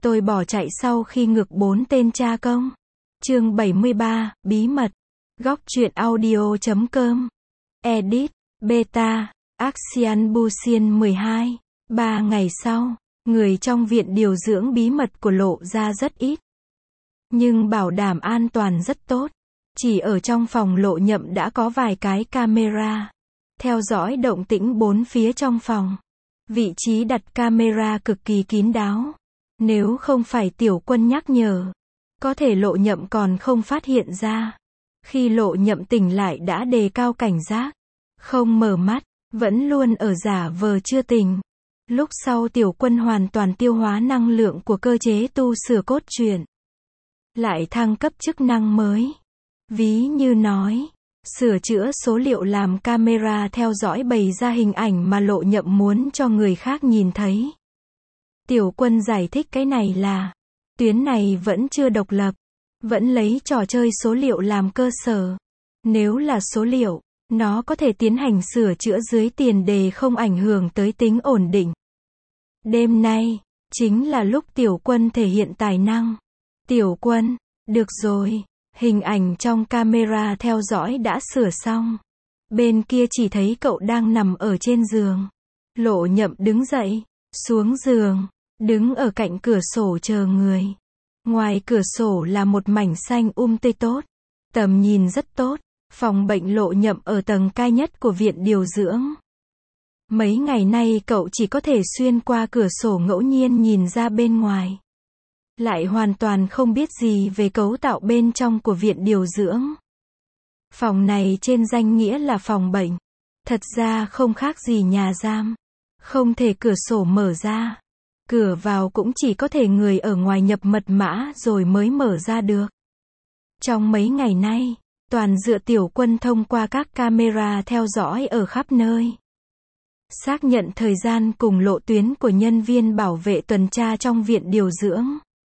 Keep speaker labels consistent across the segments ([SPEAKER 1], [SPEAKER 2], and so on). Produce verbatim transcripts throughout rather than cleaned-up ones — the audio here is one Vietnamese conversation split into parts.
[SPEAKER 1] Tôi bỏ chạy sau khi ngược bốn tên cha công. Chương bảy mươi ba, bí mật. Góc truyện audio chấm com. Edit, Beta, Axian Busian mười hai. Ba ngày sau, người trong viện điều dưỡng bí mật của lộ ra rất ít. Nhưng bảo đảm an toàn rất tốt. Chỉ ở trong phòng lộ nhậm đã có vài cái camera. Theo dõi động tĩnh bốn phía trong phòng. Vị trí đặt camera cực kỳ kín đáo. Nếu không phải Tiểu Quân nhắc nhở, có thể lộ nhậm còn không phát hiện ra. Khi lộ nhậm tỉnh lại đã đề cao cảnh giác. Không mở mắt, vẫn luôn ở giả vờ chưa tỉnh. Lúc sau Tiểu Quân hoàn toàn tiêu hóa năng lượng của cơ chế tu sửa cốt truyện. Lại thăng cấp chức năng mới. Ví như nói, sửa chữa số liệu làm camera theo dõi bày ra hình ảnh mà lộ nhậm muốn cho người khác nhìn thấy. Tiểu Quân giải thích cái này là, tuyến này vẫn chưa độc lập, vẫn lấy trò chơi số liệu làm cơ sở. Nếu là số liệu, nó có thể tiến hành sửa chữa dưới tiền đề không ảnh hưởng tới tính ổn định. Đêm nay, chính là lúc Tiểu Quân thể hiện tài năng. Tiểu Quân, được rồi, hình ảnh trong camera theo dõi đã sửa xong. Bên kia chỉ thấy cậu đang nằm ở trên giường. Lộ nhậm đứng dậy, xuống giường, đứng ở cạnh cửa sổ chờ người. Ngoài cửa sổ là một mảnh xanh um tươi tốt. Tầm nhìn rất tốt. Phòng bệnh lộ nhậm ở tầng cao nhất của viện điều dưỡng. Mấy ngày nay cậu chỉ có thể xuyên qua cửa sổ ngẫu nhiên nhìn ra bên ngoài. Lại hoàn toàn không biết gì về cấu tạo bên trong của viện điều dưỡng. Phòng này trên danh nghĩa là phòng bệnh. Thật ra không khác gì nhà giam. Không thể cửa sổ mở ra. Cửa vào cũng chỉ có thể người ở ngoài nhập mật mã rồi mới mở ra được. Trong mấy ngày nay, toàn dựa Tiểu Quân thông qua các camera theo dõi ở khắp nơi. Xác nhận thời gian cùng lộ tuyến của nhân viên bảo vệ tuần tra trong viện điều dưỡng.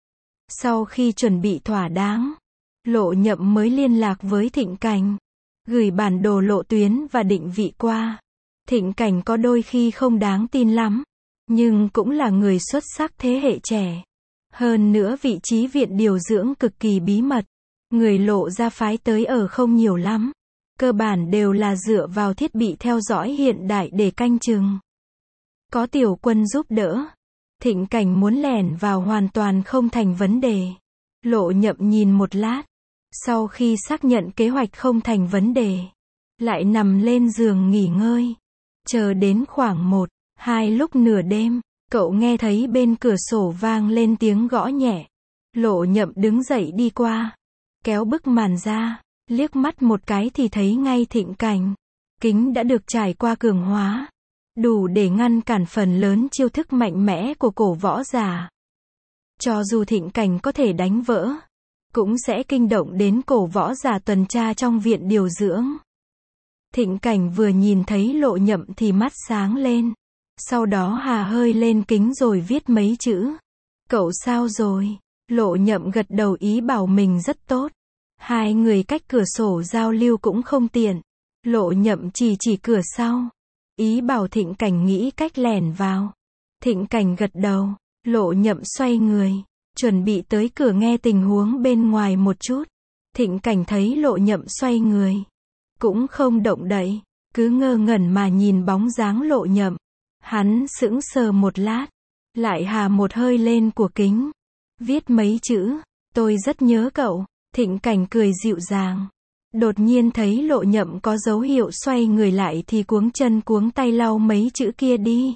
[SPEAKER 1] Sau khi chuẩn bị thỏa đáng, lộ nhậm mới liên lạc với Thịnh Cảnh. Gửi bản đồ lộ tuyến và định vị qua. Thịnh Cảnh có đôi khi không đáng tin lắm. Nhưng cũng là người xuất sắc thế hệ trẻ. Hơn nữa vị trí viện điều dưỡng cực kỳ bí mật. Người lộ ra phái tới ở không nhiều lắm. Cơ bản đều là dựa vào thiết bị theo dõi hiện đại để canh chừng. Có Tiểu Quân giúp đỡ. Thịnh Cảnh muốn lẻn vào hoàn toàn không thành vấn đề. Lộ nhậm nhìn một lát. Sau khi xác nhận kế hoạch không thành vấn đề. Lại nằm lên giường nghỉ ngơi. Chờ đến khoảng một, hai lúc nửa đêm. Cậu nghe thấy bên cửa sổ vang lên tiếng gõ nhẹ. Lộ nhậm đứng dậy đi qua. Kéo bức màn ra. Liếc mắt một cái thì thấy ngay Thịnh Cảnh. Kính đã được trải qua cường hóa. Đủ để ngăn cản phần lớn chiêu thức mạnh mẽ của cổ võ giả. Cho dù Thịnh Cảnh có thể đánh vỡ, cũng sẽ kinh động đến cổ võ giả tuần tra trong viện điều dưỡng. Thịnh Cảnh vừa nhìn thấy lộ nhậm thì mắt sáng lên. Sau đó hà hơi lên kính rồi viết mấy chữ. Cậu sao rồi? Lộ nhậm gật đầu ý bảo mình rất tốt. Hai người cách cửa sổ giao lưu cũng không tiện. Lộ nhậm chỉ chỉ cửa sau. Ý bảo Thịnh Cảnh nghĩ cách lẻn vào. Thịnh Cảnh gật đầu. Lộ nhậm xoay người. Chuẩn bị tới cửa nghe tình huống bên ngoài một chút. Thịnh Cảnh thấy lộ nhậm xoay người. Cũng không động đậy. Cứ ngơ ngẩn mà nhìn bóng dáng lộ nhậm. Hắn sững sờ một lát. Lại hà một hơi lên của kính. Viết mấy chữ. Tôi rất nhớ cậu. Thịnh Cảnh cười dịu dàng. Đột nhiên thấy lộ nhậm có dấu hiệu xoay người lại thì cuống chân cuống tay lau mấy chữ kia đi.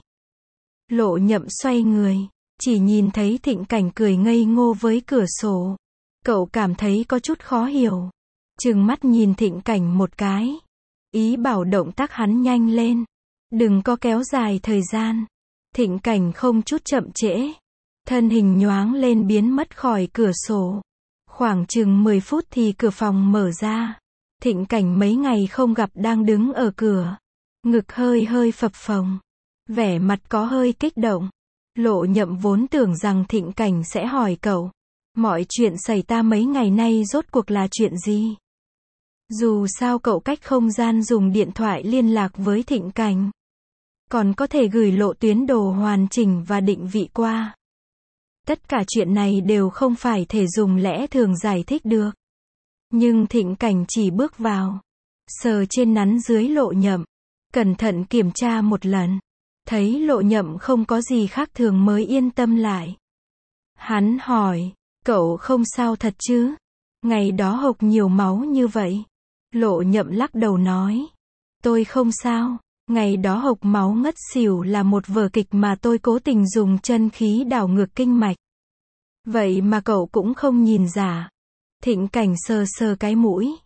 [SPEAKER 1] Lộ nhậm xoay người. Chỉ nhìn thấy Thịnh Cảnh cười ngây ngô với cửa sổ. Cậu cảm thấy có chút khó hiểu. Trừng mắt nhìn Thịnh Cảnh một cái. Ý bảo động tác hắn nhanh lên. Đừng có kéo dài thời gian. Thịnh Cảnh không chút chậm trễ. Thân hình nhoáng lên biến mất khỏi cửa sổ. Khoảng chừng mười phút thì cửa phòng mở ra. Thịnh Cảnh mấy ngày không gặp đang đứng ở cửa. Ngực hơi hơi phập phồng. Vẻ mặt có hơi kích động. Lộ nhậm vốn tưởng rằng Thịnh Cảnh sẽ hỏi cậu. Mọi chuyện xảy ra mấy ngày nay rốt cuộc là chuyện gì? Dù sao cậu cách không gian dùng điện thoại liên lạc với Thịnh Cảnh. Còn có thể gửi lộ tuyến đồ hoàn chỉnh và định vị qua. Tất cả chuyện này đều không phải thể dùng lẽ thường giải thích được. Nhưng Thịnh Cảnh chỉ bước vào, sờ trên nắn dưới Lộ Nhậm, cẩn thận kiểm tra một lần, thấy Lộ Nhậm không có gì khác thường mới yên tâm lại. Hắn hỏi, cậu không sao thật chứ? Ngày đó hộc nhiều máu như vậy. Lộ Nhậm lắc đầu nói, tôi không sao, ngày đó hộc máu ngất xỉu là một vở kịch mà tôi cố tình dùng chân khí đảo ngược kinh mạch. Vậy mà cậu cũng không nhìn ra. Thịnh Cảnh sờ sờ cái mũi,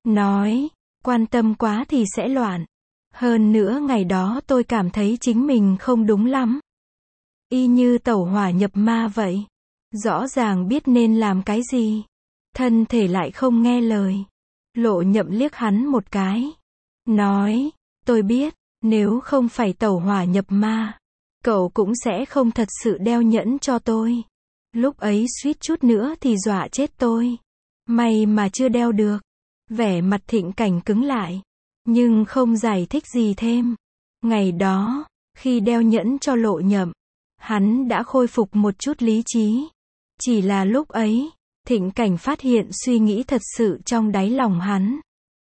[SPEAKER 1] nói, quan tâm quá thì sẽ loạn. Hơn nữa ngày đó tôi cảm thấy chính mình không đúng lắm. Y như tẩu hỏa nhập ma vậy. Rõ ràng biết nên làm cái gì, thân thể lại không nghe lời. Lộ Nhậm liếc hắn một cái, nói, tôi biết, nếu không phải tẩu hỏa nhập ma, cậu cũng sẽ không thật sự đeo nhẫn cho tôi. Lúc ấy suýt chút nữa thì dọa chết tôi. May mà chưa đeo được. Vẻ mặt Thịnh Cảnh cứng lại, nhưng không giải thích gì thêm. Ngày đó, khi đeo nhẫn cho Lộ Nhậm, hắn đã khôi phục một chút lý trí. Chỉ là lúc ấy, Thịnh Cảnh phát hiện suy nghĩ thật sự trong đáy lòng hắn.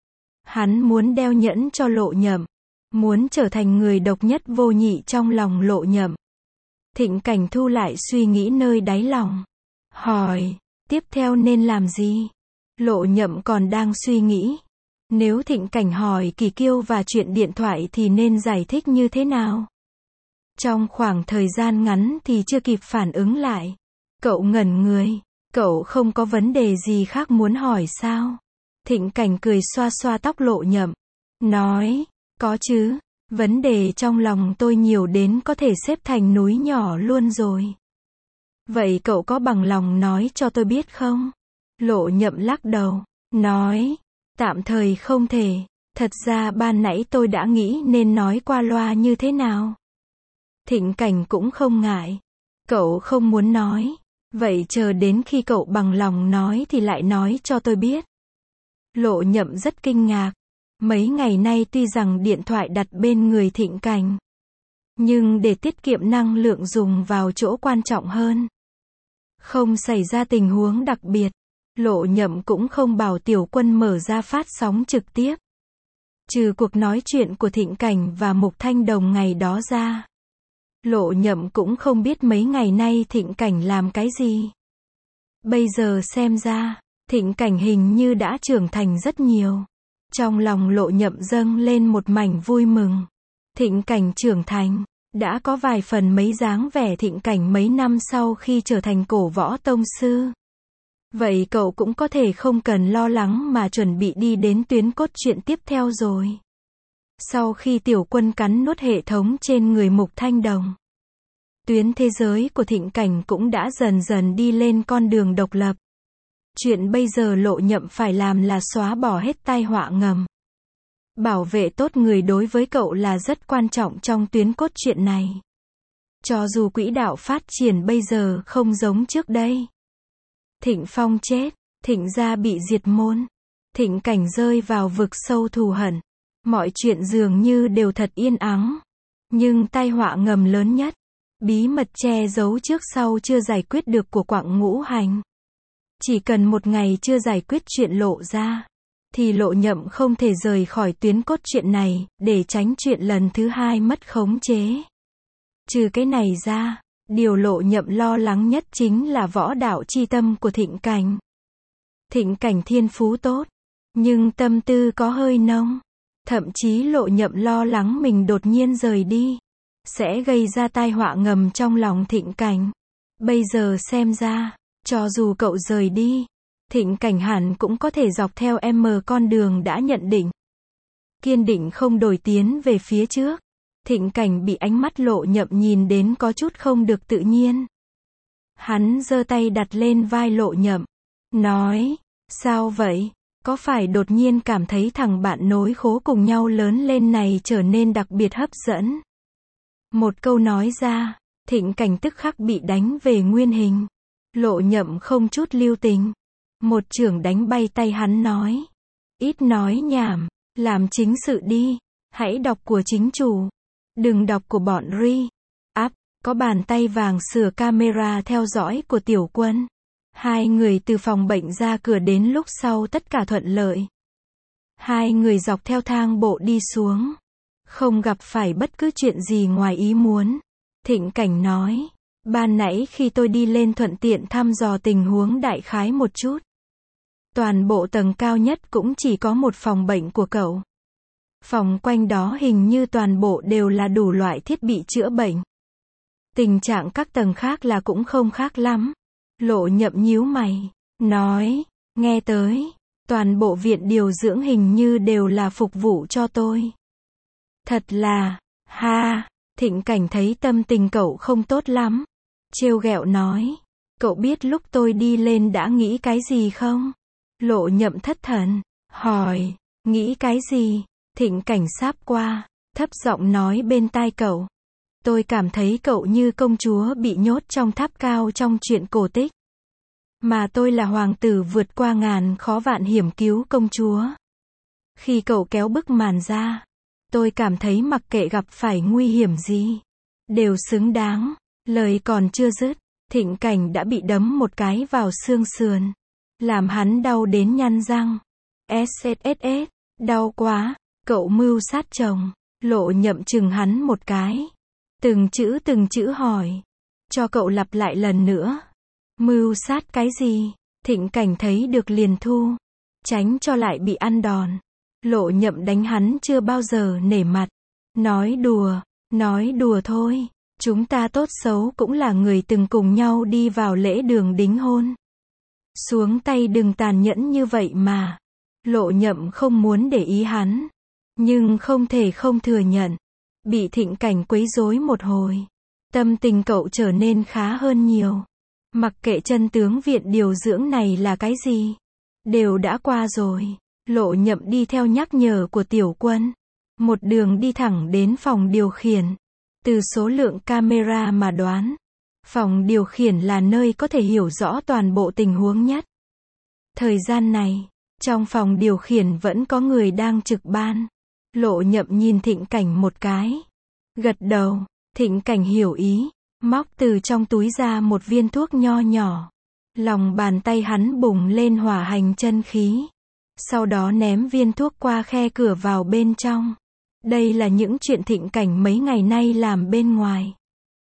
[SPEAKER 1] Hắn muốn đeo nhẫn cho Lộ Nhậm, muốn trở thành người độc nhất vô nhị trong lòng Lộ Nhậm. Thịnh Cảnh thu lại suy nghĩ nơi đáy lòng, hỏi, tiếp theo nên làm gì? Lộ Nhậm còn đang suy nghĩ. Nếu Thịnh Cảnh hỏi Kỳ Kiêu và chuyện điện thoại thì nên giải thích như thế nào? Trong khoảng thời gian ngắn thì chưa kịp phản ứng lại. Cậu ngẩn người, cậu không có vấn đề gì khác muốn hỏi sao? Thịnh Cảnh cười xoa xoa tóc Lộ Nhậm, nói, có chứ, vấn đề trong lòng tôi nhiều đến có thể xếp thành núi nhỏ luôn rồi. Vậy cậu có bằng lòng nói cho tôi biết không? Lộ Nhậm lắc đầu, nói, tạm thời không thể, thật ra ban nãy tôi đã nghĩ nên nói qua loa như thế nào. Thịnh Cảnh cũng không ngại, cậu không muốn nói, vậy chờ đến khi cậu bằng lòng nói thì lại nói cho tôi biết. Lộ Nhậm rất kinh ngạc, mấy ngày nay tuy rằng điện thoại đặt bên người Thịnh Cảnh, nhưng để tiết kiệm năng lượng dùng vào chỗ quan trọng hơn. Không xảy ra tình huống đặc biệt, Lộ Nhậm cũng không bảo Tiểu Quân mở ra phát sóng trực tiếp. Trừ cuộc nói chuyện của Thịnh Cảnh và Mục Thanh Đồng ngày đó ra, Lộ Nhậm cũng không biết mấy ngày nay Thịnh Cảnh làm cái gì. Bây giờ xem ra, Thịnh Cảnh hình như đã trưởng thành rất nhiều. Trong lòng Lộ Nhậm dâng lên một mảnh vui mừng. Thịnh Cảnh trưởng thành, đã có vài phần mấy dáng vẻ Thịnh Cảnh mấy năm sau khi trở thành cổ võ tông sư. Vậy cậu cũng có thể không cần lo lắng mà chuẩn bị đi đến tuyến cốt truyện tiếp theo rồi. Sau khi Tiểu Quân cắn nuốt hệ thống trên người Mục Thanh Đồng, tuyến thế giới của Thịnh Cảnh cũng đã dần dần đi lên con đường độc lập. Chuyện bây giờ Lộ Nhậm phải làm là xóa bỏ hết tai họa ngầm. Bảo vệ tốt người đối với cậu là rất quan trọng trong tuyến cốt truyện này. Cho dù quỹ đạo phát triển bây giờ không giống trước đây. Thịnh Phong chết, Thịnh gia bị diệt môn, Thịnh Cảnh rơi vào vực sâu thù hận. Mọi chuyện dường như đều thật yên ắng. Nhưng tai họa ngầm lớn nhất, bí mật che giấu trước sau chưa giải quyết được của Quặng Ngũ Hành. Chỉ cần một ngày chưa giải quyết chuyện lộ ra, thì Lộ Nhậm không thể rời khỏi tuyến cốt truyện này, để tránh chuyện lần thứ hai mất khống chế. Trừ cái này ra, điều Lộ Nhậm lo lắng nhất chính là võ đạo chi tâm của Thịnh Cảnh. Thịnh Cảnh thiên phú tốt, nhưng tâm tư có hơi nông. Thậm chí Lộ Nhậm lo lắng mình đột nhiên rời đi, sẽ gây ra tai họa ngầm trong lòng Thịnh Cảnh. Bây giờ xem ra, cho dù cậu rời đi, Thịnh Cảnh hẳn cũng có thể dọc theo M con đường đã nhận định. Kiên định không đổi tiến về phía trước. Thịnh Cảnh bị ánh mắt Lộ Nhậm nhìn đến có chút không được tự nhiên. Hắn giơ tay đặt lên vai Lộ Nhậm, nói, sao vậy? Có phải đột nhiên cảm thấy thằng bạn nối khố cùng nhau lớn lên này trở nên đặc biệt hấp dẫn? Một câu nói ra, Thịnh Cảnh tức khắc bị đánh về nguyên hình. Lộ Nhậm không chút lưu tình, một chưởng đánh bay tay hắn nói, ít nói nhảm, làm chính sự đi, hãy đọc của chính chủ, đừng đọc của bọn Ri. Áp, có bàn tay vàng sửa camera theo dõi của Tiểu Quân. Hai người từ phòng bệnh ra cửa đến lúc sau tất cả thuận lợi. Hai người dọc theo thang bộ đi xuống. Không gặp phải bất cứ chuyện gì ngoài ý muốn. Thịnh Cảnh nói, ban nãy khi tôi đi lên thuận tiện thăm dò tình huống đại khái một chút. Toàn bộ tầng cao nhất cũng chỉ có một phòng bệnh của cậu. Phòng quanh đó hình như toàn bộ đều là đủ loại thiết bị chữa bệnh. Tình trạng các tầng khác là cũng không khác lắm. Lộ Nhậm nhíu mày, nói, nghe tới, toàn bộ viện điều dưỡng hình như đều là phục vụ cho tôi. Thật là, ha, Thịnh Cảnh thấy tâm tình cậu không tốt lắm. Trêu ghẹo nói, cậu biết lúc tôi đi lên đã nghĩ cái gì không? Lộ Nhậm thất thần, hỏi, nghĩ cái gì? Thịnh Cảnh sáp qua, thấp giọng nói bên tai cậu. Tôi cảm thấy cậu như công chúa bị nhốt trong tháp cao trong truyện cổ tích. Mà tôi là hoàng tử vượt qua ngàn khó vạn hiểm cứu công chúa. Khi cậu kéo bức màn ra, tôi cảm thấy mặc kệ gặp phải nguy hiểm gì, đều xứng đáng. Lời còn chưa dứt, Thịnh Cảnh đã bị đấm một cái vào xương sườn, làm hắn đau đến nhăn răng. ét ét ét ét, đau quá, cậu mưu sát chồng. Lộ Nhậm chừng hắn một cái. Từng chữ từng chữ hỏi. Cho cậu lặp lại lần nữa. Mưu sát cái gì? Thịnh Cảnh thấy được liền thu. Tránh cho lại bị ăn đòn. Lộ Nhậm đánh hắn chưa bao giờ nể mặt. Nói đùa, nói đùa thôi. Chúng ta tốt xấu cũng là người từng cùng nhau đi vào lễ đường đính hôn. Xuống tay đừng tàn nhẫn như vậy mà. Lộ Nhậm không muốn để ý hắn. Nhưng không thể không thừa nhận. Bị Thịnh Cảnh quấy rối một hồi. Tâm tình cậu trở nên khá hơn nhiều. Mặc kệ chân tướng viện điều dưỡng này là cái gì. Đều đã qua rồi. Lộ Nhậm đi theo nhắc nhở của Tiểu Quân. Một đường đi thẳng đến phòng điều khiển. Từ số lượng camera mà đoán. Phòng điều khiển là nơi có thể hiểu rõ toàn bộ tình huống nhất. Thời gian này, trong phòng điều khiển vẫn có người đang trực ban. Lộ Nhậm nhìn Thịnh Cảnh một cái. Gật đầu, Thịnh Cảnh hiểu ý. Móc từ trong túi ra một viên thuốc nho nhỏ. Lòng bàn tay hắn bùng lên hỏa hành chân khí. Sau đó ném viên thuốc qua khe cửa vào bên trong. Đây là những chuyện Thịnh Cảnh mấy ngày nay làm bên ngoài.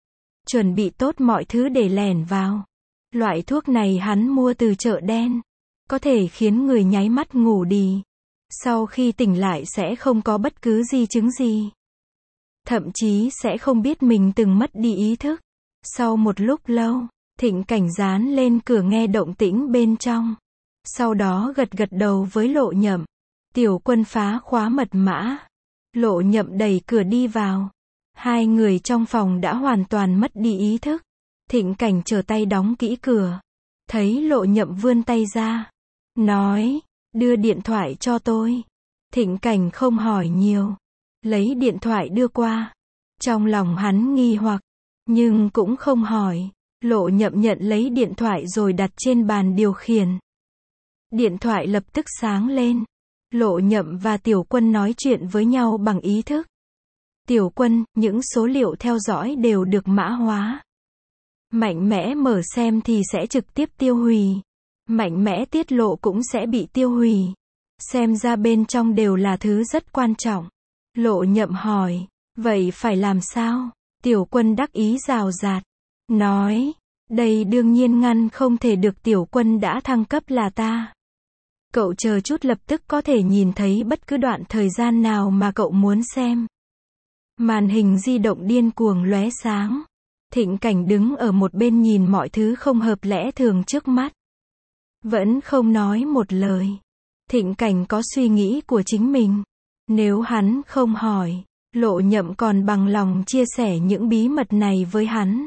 [SPEAKER 1] Chuẩn bị tốt mọi thứ để lẻn vào. Loại thuốc này hắn mua từ chợ đen. Có thể khiến người nháy mắt ngủ đi. Sau khi tỉnh lại sẽ không có bất cứ di chứng gì. Thậm chí sẽ không biết mình từng mất đi ý thức. Sau một lúc lâu, Thịnh Cảnh dán lên cửa nghe động tĩnh bên trong. Sau đó gật gật đầu với Lộ Nhậm. Tiểu Quân phá khóa mật mã. Lộ Nhậm đẩy cửa đi vào. Hai người trong phòng đã hoàn toàn mất đi ý thức. Thịnh Cảnh trở tay đóng kỹ cửa. Thấy Lộ Nhậm vươn tay ra. Nói, đưa điện thoại cho tôi. Thịnh Cảnh không hỏi nhiều. Lấy điện thoại đưa qua. Trong lòng hắn nghi hoặc. Nhưng cũng không hỏi. Lộ Nhậm nhận lấy điện thoại rồi đặt trên bàn điều khiển. Điện thoại lập tức sáng lên. Lộ Nhậm và Tiểu Quân nói chuyện với nhau bằng ý thức. Tiểu Quân, những số liệu theo dõi đều được mã hóa. Mạnh mẽ mở xem thì sẽ trực tiếp tiêu hủy. Mạnh mẽ tiết lộ cũng sẽ bị tiêu hủy. Xem ra bên trong đều là thứ rất quan trọng. Lộ Nhậm hỏi, vậy phải làm sao? Tiểu Quân đắc ý rào rạt. Nói, đây đương nhiên ngăn không thể được. Tiểu Quân đã thăng cấp là ta. Cậu chờ chút lập tức có thể nhìn thấy bất cứ đoạn thời gian nào mà cậu muốn xem. Màn hình di động điên cuồng lóe sáng. Thịnh Cảnh đứng ở một bên nhìn mọi thứ không hợp lẽ thường trước mắt. Vẫn không nói một lời. Thịnh Cảnh có suy nghĩ của chính mình. Nếu hắn không hỏi, Lộ Nhậm còn bằng lòng chia sẻ những bí mật này với hắn.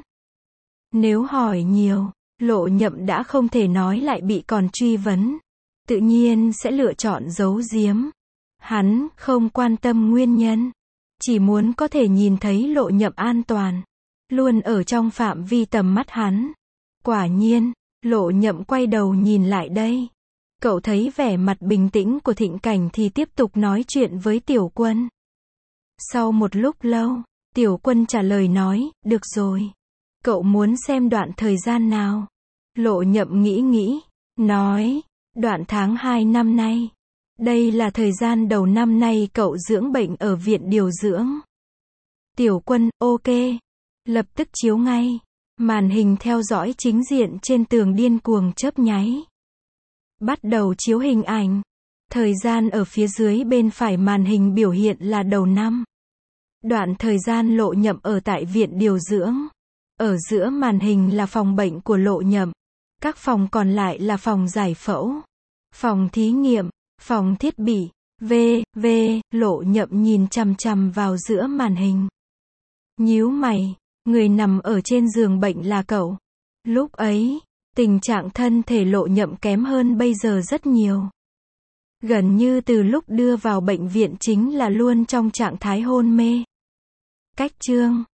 [SPEAKER 1] Nếu hỏi nhiều, Lộ Nhậm đã không thể nói lại bị còn truy vấn. Tự nhiên sẽ lựa chọn giấu giếm. Hắn không quan tâm nguyên nhân. Chỉ muốn có thể nhìn thấy Lộ Nhậm an toàn. Luôn ở trong phạm vi tầm mắt hắn. Quả nhiên, Lộ Nhậm quay đầu nhìn lại đây. Cậu thấy vẻ mặt bình tĩnh của Thịnh Cảnh thì tiếp tục nói chuyện với Tiểu Quân. Sau một lúc lâu, Tiểu Quân trả lời nói, được rồi. Cậu muốn xem đoạn thời gian nào? Lộ Nhậm nghĩ nghĩ, nói, đoạn tháng hai năm nay. Đây là thời gian đầu năm nay cậu dưỡng bệnh ở viện điều dưỡng. Tiểu Quân, ok. Lập tức chiếu ngay. Màn hình theo dõi chính diện trên tường điên cuồng chớp nháy. Bắt đầu chiếu hình ảnh. Thời gian ở phía dưới bên phải màn hình biểu hiện là đầu năm. Đoạn thời gian Lộ Nhậm ở tại viện điều dưỡng. Ở giữa màn hình là phòng bệnh của Lộ Nhậm. Các phòng còn lại là phòng giải phẫu, phòng thí nghiệm, phòng thiết bị, v.v. Lộ Nhậm nhìn chằm chằm vào giữa màn hình. Nhíu mày, người nằm ở trên giường bệnh là cậu. Lúc ấy, tình trạng thân thể Lộ Nhậm kém hơn bây giờ rất nhiều. Gần như từ lúc đưa vào bệnh viện chính là luôn trong trạng thái hôn mê. Cách chương